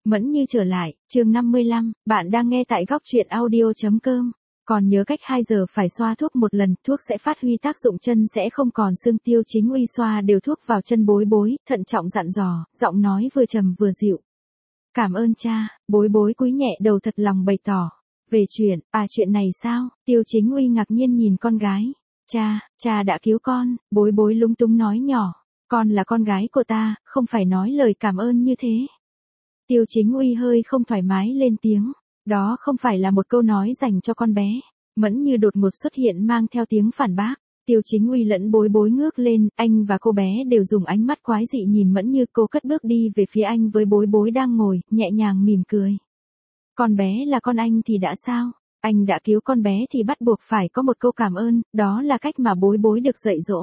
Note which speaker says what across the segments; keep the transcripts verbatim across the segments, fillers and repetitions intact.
Speaker 1: Mẫn Như trở lại, chương năm mươi lăm, bạn đang nghe tại góc truyện audio.com. Còn nhớ cách hai giờ phải xoa thuốc một lần, thuốc sẽ phát huy tác dụng, chân sẽ không còn sưng. Tiêu Chính Uy xoa đều thuốc vào chân Bối Bối, thận trọng dặn dò, giọng nói vừa trầm vừa dịu. Cảm ơn cha. Bối Bối cúi nhẹ đầu thật lòng bày tỏ. Về chuyện, à chuyện này sao? Tiêu Chính Uy ngạc nhiên nhìn con gái. Cha, cha đã cứu con. Bối Bối lúng túng nói nhỏ. Con là con gái của ta, không phải nói lời cảm ơn như thế. Tiêu Chính Uy hơi không thoải mái lên tiếng. Đó không phải là một câu nói dành cho con bé. Mẫn Như đột ngột xuất hiện mang theo tiếng phản bác. Tiêu Chính Uy lẫn Bối Bối ngước lên, anh và cô bé đều dùng ánh mắt quái dị nhìn Mẫn Như. Cô cất bước đi về phía anh với Bối Bối đang ngồi, nhẹ nhàng mỉm cười. Con bé là con anh thì đã sao? Anh đã cứu con bé thì bắt buộc phải có một câu cảm ơn, đó là cách mà Bối Bối được dạy dỗ.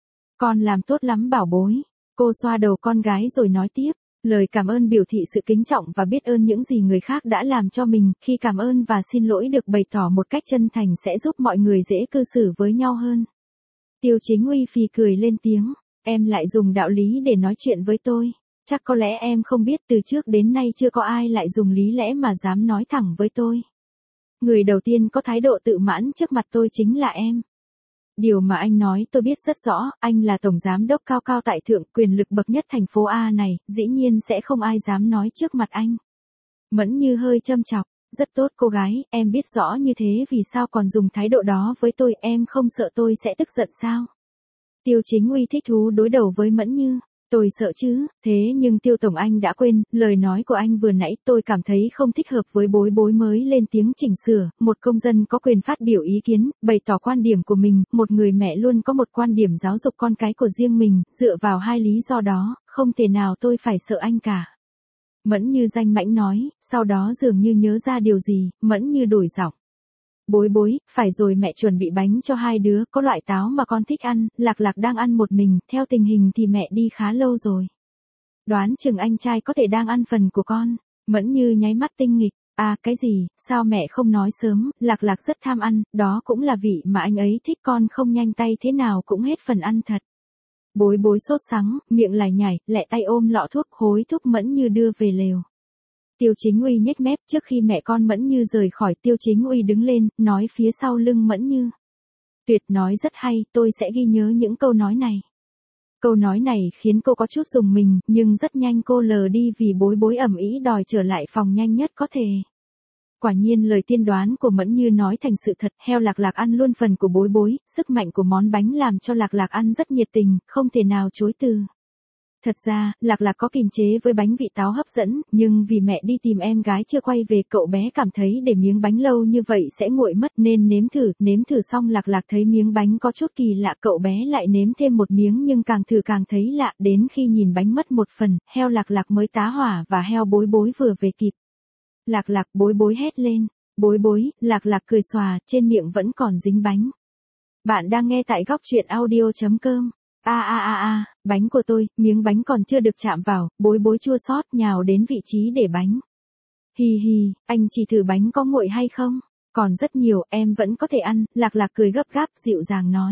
Speaker 1: Con làm tốt lắm Bảo Bối. Cô xoa đầu con gái rồi nói tiếp. Lời cảm ơn biểu thị sự kính trọng và biết ơn những gì người khác đã làm cho mình. Khi cảm ơn và xin lỗi được bày tỏ một cách chân thành sẽ giúp mọi người dễ cư xử với nhau hơn. Tiêu Chính Uy phì cười lên tiếng. Em lại dùng đạo lý để nói chuyện với tôi. Chắc có lẽ em không biết, từ trước đến nay chưa có ai lại dùng lý lẽ mà dám nói thẳng với tôi. Người đầu tiên có thái độ tự mãn trước mặt tôi chính là em. Điều mà anh nói tôi biết rất rõ, anh là tổng giám đốc cao cao tại thượng, quyền lực bậc nhất thành phố A này, dĩ nhiên sẽ không ai dám nói trước mặt anh. Mẫn Như hơi châm chọc, rất tốt cô gái, em biết rõ như thế vì sao còn dùng thái độ đó với tôi, em không sợ tôi sẽ tức giận sao? Tiêu Chính Uy thích thú đối đầu với Mẫn Như. Tôi sợ chứ, thế nhưng Tiêu Tổng anh đã quên, lời nói của anh vừa nãy tôi cảm thấy không thích hợp với Bối Bối mới lên tiếng chỉnh sửa, một công dân có quyền phát biểu ý kiến, bày tỏ quan điểm của mình, một người mẹ luôn có một quan điểm giáo dục con cái của riêng mình, dựa vào hai lý do đó, không thể nào tôi phải sợ anh cả. Mẫn Như danh mãnh nói, sau đó dường như nhớ ra điều gì, Mẫn Như đổi giọng. Bối Bối, phải rồi, mẹ chuẩn bị bánh cho hai đứa, có loại táo mà con thích ăn, Lạc Lạc đang ăn một mình, theo tình hình thì mẹ đi khá lâu rồi. Đoán chừng anh trai có thể đang ăn phần của con. Mẫn Như nháy mắt tinh nghịch, à cái gì, sao mẹ không nói sớm, Lạc Lạc rất tham ăn, đó cũng là vị mà anh ấy thích, con không nhanh tay thế nào cũng hết phần ăn thật. Bối Bối sốt sắng, miệng lải nhải, lẹ tay ôm lọ thuốc hối thúc Mẫn Như đưa về lều. Tiêu Chính Uy nhếch mép, trước khi mẹ con Mẫn Như rời khỏi, Tiêu Chính Uy đứng lên, nói phía sau lưng Mẫn Như. Tuyệt, nói rất hay, tôi sẽ ghi nhớ những câu nói này. Câu nói này khiến cô có chút rùng mình, nhưng rất nhanh cô lờ đi vì Bối Bối ầm ĩ đòi trở lại phòng nhanh nhất có thể. Quả nhiên lời tiên đoán của Mẫn Như nói thành sự thật, heo Lạc Lạc ăn luôn phần của Bối Bối, sức mạnh của món bánh làm cho Lạc Lạc ăn rất nhiệt tình, không thể nào chối từ. Thật ra, Lạc Lạc có kiềm chế với bánh vị táo hấp dẫn, nhưng vì mẹ đi tìm em gái chưa quay về, cậu bé cảm thấy để miếng bánh lâu như vậy sẽ nguội mất nên nếm thử, nếm thử xong Lạc Lạc thấy miếng bánh có chút kỳ lạ, cậu bé lại nếm thêm một miếng nhưng càng thử càng thấy lạ, đến khi nhìn bánh mất một phần, heo Lạc Lạc mới tá hỏa và heo Bối Bối vừa về kịp. Lạc Lạc, Bối Bối hét lên, Bối Bối, Lạc Lạc cười xòa, trên miệng vẫn còn dính bánh. Bạn đang nghe tại góc truyện audio.com. A a a a, bánh của tôi, miếng bánh còn chưa được chạm vào, Bối Bối chua xót nhào đến vị trí để bánh. Hi hi, anh chỉ thử bánh có nguội hay không? Còn rất nhiều, em vẫn có thể ăn, Lạc Lạc cười gấp gáp, dịu dàng nói.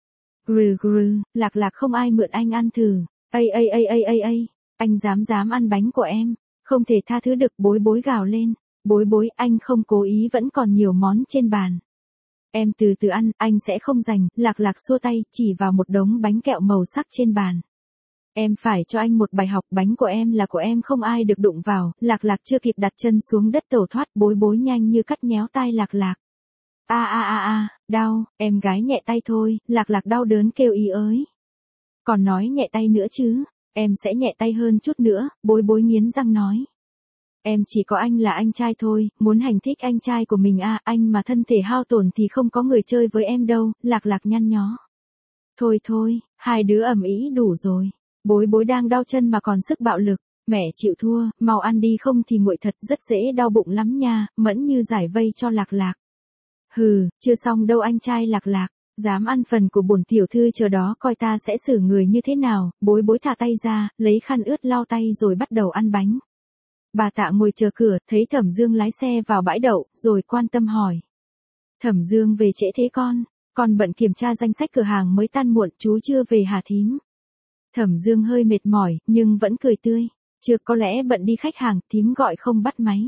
Speaker 1: Grừ grừ, Lạc Lạc không ai mượn anh ăn thử. Ây ây ây ây ây ây, anh dám dám ăn bánh của em, không thể tha thứ được, Bối Bối gào lên. Bối Bối, anh không cố ý, vẫn còn nhiều món trên bàn. Em từ từ ăn, anh sẽ không giành, Lạc Lạc xua tay, chỉ vào một đống bánh kẹo màu sắc trên bàn. Em phải cho anh một bài học, bánh của em là của em, không ai được đụng vào, Lạc Lạc chưa kịp đặt chân xuống đất tẩu thoát, Bối Bối nhanh như cắt nhéo tai Lạc Lạc. A a a a, đau, em gái nhẹ tay thôi, Lạc Lạc đau đớn kêu ý ới. Còn nói nhẹ tay nữa chứ, em sẽ nhẹ tay hơn chút nữa, Bối Bối nghiến răng nói. Em chỉ có anh là anh trai thôi, muốn hành thích anh trai của mình à, anh mà thân thể hao tổn thì không có người chơi với em đâu, Lạc Lạc nhăn nhó. Thôi thôi, hai đứa ầm ĩ đủ rồi, Bối Bối đang đau chân mà còn sức bạo lực, mẹ chịu thua, mau ăn đi không thì nguội thật, rất dễ đau bụng lắm nha, Mẫn Như giải vây cho Lạc Lạc. Hừ, chưa xong đâu anh trai Lạc Lạc, dám ăn phần của bổn tiểu thư, chờ đó coi ta sẽ xử người như thế nào, Bối Bối thả tay ra, lấy khăn ướt lau tay rồi bắt đầu ăn bánh. Bà Tạ ngồi chờ cửa, thấy Thẩm Dương lái xe vào bãi đậu, rồi quan tâm hỏi. Thẩm Dương về trễ thế con, con bận kiểm tra danh sách cửa hàng mới tan muộn, chú chưa về hả thím? Thẩm Dương hơi mệt mỏi, nhưng vẫn cười tươi. Chưa, có lẽ bận đi khách hàng, thím gọi không bắt máy.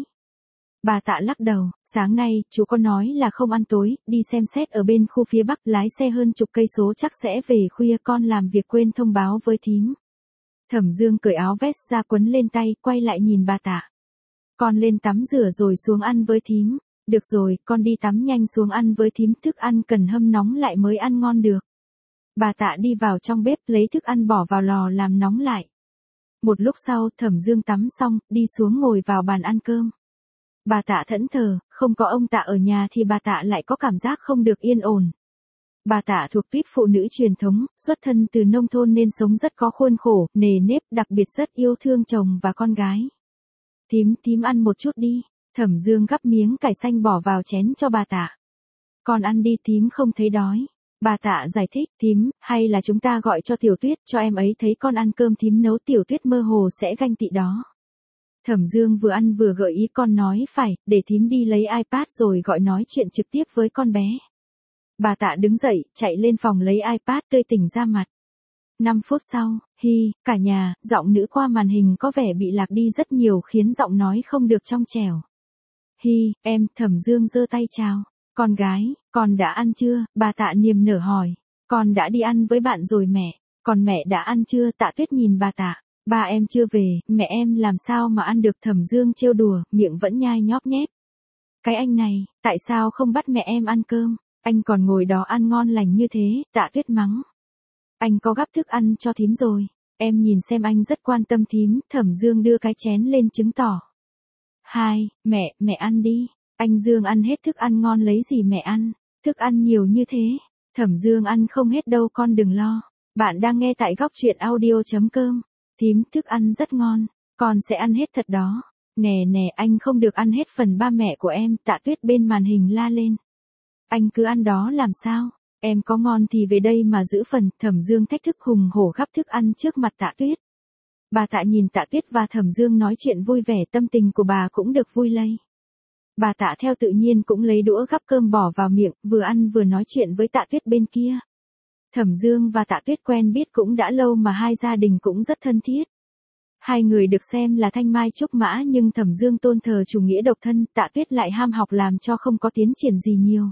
Speaker 1: Bà Tạ lắc đầu, sáng nay, chú có nói là không ăn tối, đi xem xét ở bên khu phía Bắc, lái xe hơn chục cây số chắc sẽ về khuya, con làm việc quên thông báo với thím. Thẩm Dương cởi áo vest ra quấn lên tay, quay lại nhìn bà Tạ. Con lên tắm rửa rồi xuống ăn với thím. Được rồi, con đi tắm nhanh xuống ăn với thím, thức ăn cần hâm nóng lại mới ăn ngon được. Bà Tạ đi vào trong bếp lấy thức ăn bỏ vào lò làm nóng lại. Một lúc sau, Thẩm Dương tắm xong, đi xuống ngồi vào bàn ăn cơm. Bà Tạ thẫn thờ, không có ông Tạ ở nhà thì bà Tạ lại có cảm giác không được yên ổn. Bà Tạ thuộc tuýp phụ nữ truyền thống, xuất thân từ nông thôn nên sống rất có khuôn khổ, nề nếp, đặc biệt rất yêu thương chồng và con gái. Thím, thím ăn một chút đi. Thẩm Dương gắp miếng cải xanh bỏ vào chén cho bà Tạ. Con ăn đi, thím không thấy đói. Bà Tạ giải thích, thím, hay là chúng ta gọi cho Tiểu Tuyết, cho em ấy thấy con ăn cơm thím nấu, Tiểu Tuyết mơ hồ sẽ ganh tị đó. Thẩm Dương vừa ăn vừa gợi ý, con nói phải, để thím đi lấy iPad rồi gọi nói chuyện trực tiếp với con bé. Bà Tạ đứng dậy, chạy lên phòng lấy iPad, tươi tỉnh ra mặt. năm phút sau, hi, cả nhà, giọng nữ qua màn hình có vẻ bị lạc đi rất nhiều khiến giọng nói không được trong trẻo. Hi, em, Thẩm Dương giơ tay chào. Con gái, con đã ăn chưa? Bà Tạ niềm nở hỏi. Con đã đi ăn với bạn rồi mẹ. Còn mẹ đã ăn chưa? Tạ Tuyết nhìn bà Tạ. Ba em chưa về, mẹ em làm sao mà ăn được? Thẩm Dương trêu đùa, miệng vẫn nhai nhóp nhép. Cái anh này, tại sao không bắt mẹ em ăn cơm? Anh còn ngồi đó ăn ngon lành như thế, Tạ Tuyết mắng. Anh có gắp thức ăn cho thím rồi. Em nhìn xem anh rất quan tâm thím. Thẩm Dương đưa cái chén lên chứng tỏ. Hai, mẹ, mẹ ăn đi. Anh Dương ăn hết thức ăn ngon lấy gì mẹ ăn. Thức ăn nhiều như thế. Thẩm Dương ăn không hết đâu, con đừng lo. Bạn đang nghe tại góc truyện audio chấm com. Thím, thức ăn rất ngon. Con sẽ ăn hết thật đó. Nè nè, anh không được ăn hết phần ba mẹ của em. Tạ Tuyết bên màn hình la lên. Anh cứ ăn đó làm sao? Em có ngon thì về đây mà giữ phần. Thẩm Dương thách thức hùng hổ gắp thức ăn trước mặt Tạ Tuyết. Bà Tạ nhìn Tạ Tuyết và Thẩm Dương nói chuyện vui vẻ, tâm tình của bà cũng được vui lây. Bà Tạ theo tự nhiên cũng lấy đũa gắp cơm bỏ vào miệng, vừa ăn vừa nói chuyện với Tạ Tuyết bên kia. Thẩm Dương và Tạ Tuyết quen biết cũng đã lâu mà hai gia đình cũng rất thân thiết. Hai người được xem là thanh mai trúc mã, nhưng Thẩm Dương tôn thờ chủ nghĩa độc thân, Tạ Tuyết lại ham học làm cho không có tiến triển gì nhiều.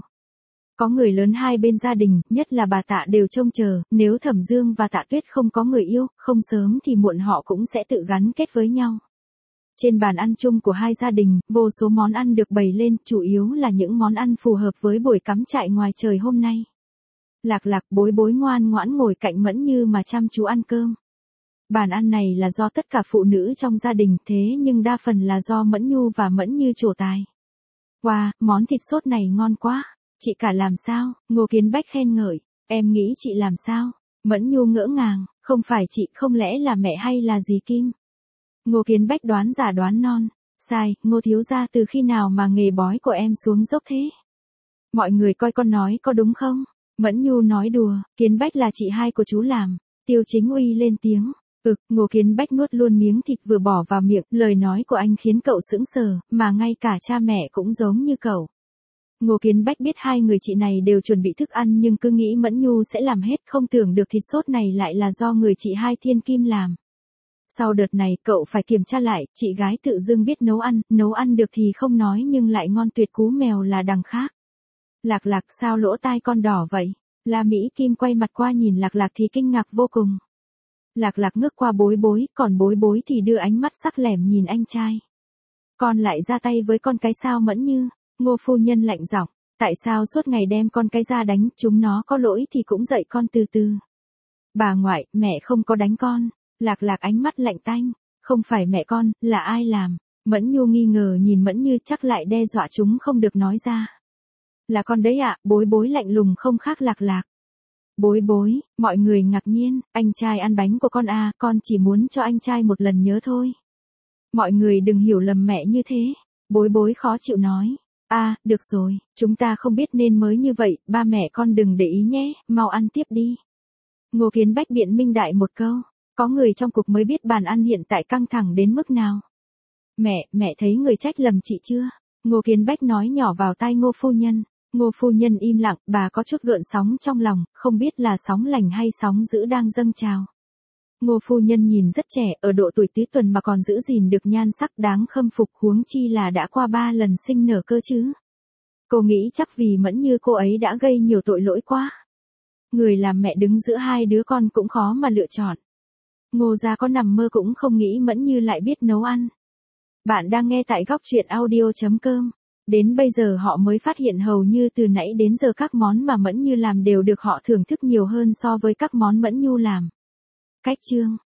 Speaker 1: Có người lớn hai bên gia đình, nhất là bà Tạ đều trông chờ, nếu Thẩm Dương và Tạ Tuyết không có người yêu, không sớm thì muộn họ cũng sẽ tự gắn kết với nhau. Trên bàn ăn chung của hai gia đình, vô số món ăn được bày lên, chủ yếu là những món ăn phù hợp với buổi cắm trại ngoài trời hôm nay. Lạc Lạc, Bối Bối ngoan ngoãn ngồi cạnh Mẫn Như mà chăm chú ăn cơm. Bàn ăn này là do tất cả phụ nữ trong gia đình, thế nhưng đa phần là do Mẫn Nhu và Mẫn Như trổ tài. Wow, món thịt sốt này ngon quá. Chị cả làm sao? Ngô Kiến Bách khen ngợi. Em nghĩ chị làm sao? Mẫn Nhu ngỡ ngàng, không phải chị, không lẽ là mẹ hay là dì Kim? Ngô Kiến Bách đoán giả đoán non. Sai, Ngô thiếu gia, từ khi nào mà nghề bói của em xuống dốc thế? Mọi người coi con nói có đúng không? Mẫn Nhu nói đùa, Kiến Bách là chị hai của chú làm. Tiêu Chính Uy lên tiếng. Ực, Ngô Kiến Bách nuốt luôn miếng thịt vừa bỏ vào miệng, lời nói của anh khiến cậu sững sờ, mà ngay cả cha mẹ cũng giống như cậu. Ngô Kiến Bách biết hai người chị này đều chuẩn bị thức ăn nhưng cứ nghĩ Mẫn Nhu sẽ làm hết, không tưởng được thịt sốt này lại là do người chị hai Thiên Kim làm. Sau đợt này cậu phải kiểm tra lại, chị gái tự dưng biết nấu ăn, nấu ăn được thì không nói nhưng lại ngon tuyệt, cú mèo là đằng khác. Lạc Lạc, sao lỗ tai con đỏ vậy? La Mỹ Kim quay mặt qua nhìn Lạc Lạc thì kinh ngạc vô cùng. Lạc Lạc ngước qua Bối Bối, còn Bối Bối thì đưa ánh mắt sắc lẻm nhìn anh trai. Con lại ra tay với con cái sao Mẫn Như? Ngô phu nhân lạnh giọng, tại sao suốt ngày đem con cái ra đánh, chúng nó có lỗi thì cũng dạy con từ từ. Bà ngoại, mẹ không có đánh con. Lạc Lạc ánh mắt lạnh tanh, không phải mẹ con, là ai làm? Mẫn Nhu nghi ngờ nhìn Mẫn Như, chắc lại đe dọa chúng không được nói ra. Là con đấy ạ. Bối Bối lạnh lùng không khác Lạc Lạc. Bối Bối, mọi người ngạc nhiên, anh trai ăn bánh của con à, con chỉ muốn cho anh trai một lần nhớ thôi. Mọi người đừng hiểu lầm mẹ như thế. Bối Bối khó chịu nói. À, được rồi, chúng ta không biết nên mới như vậy, ba mẹ con đừng để ý nhé, mau ăn tiếp đi. Ngô Kiến Bách biện minh đại một câu, có người trong cuộc mới biết bàn ăn hiện tại căng thẳng đến mức nào. Mẹ, mẹ thấy người trách lầm chị chưa? Ngô Kiến Bách nói nhỏ vào tai Ngô phu nhân. Ngô phu nhân im lặng, bà có chút gợn sóng trong lòng, không biết là sóng lành hay sóng dữ đang dâng trào. Ngô phu nhân nhìn rất trẻ, ở độ tuổi tí tuần mà còn giữ gìn được nhan sắc đáng khâm phục, huống chi là đã qua ba lần sinh nở cơ chứ. Cô nghĩ chắc vì Mẫn Như cô ấy đã gây nhiều tội lỗi quá. Người làm mẹ đứng giữa hai đứa con cũng khó mà lựa chọn. Ngô gia có nằm mơ cũng không nghĩ Mẫn Như lại biết nấu ăn. Bạn đang nghe tại góc truyện audio chấm com. Đến bây giờ họ mới phát hiện hầu như từ nãy đến giờ các món mà Mẫn Như làm đều được họ thưởng thức nhiều hơn so với các món Mẫn Nhu làm. Cách chương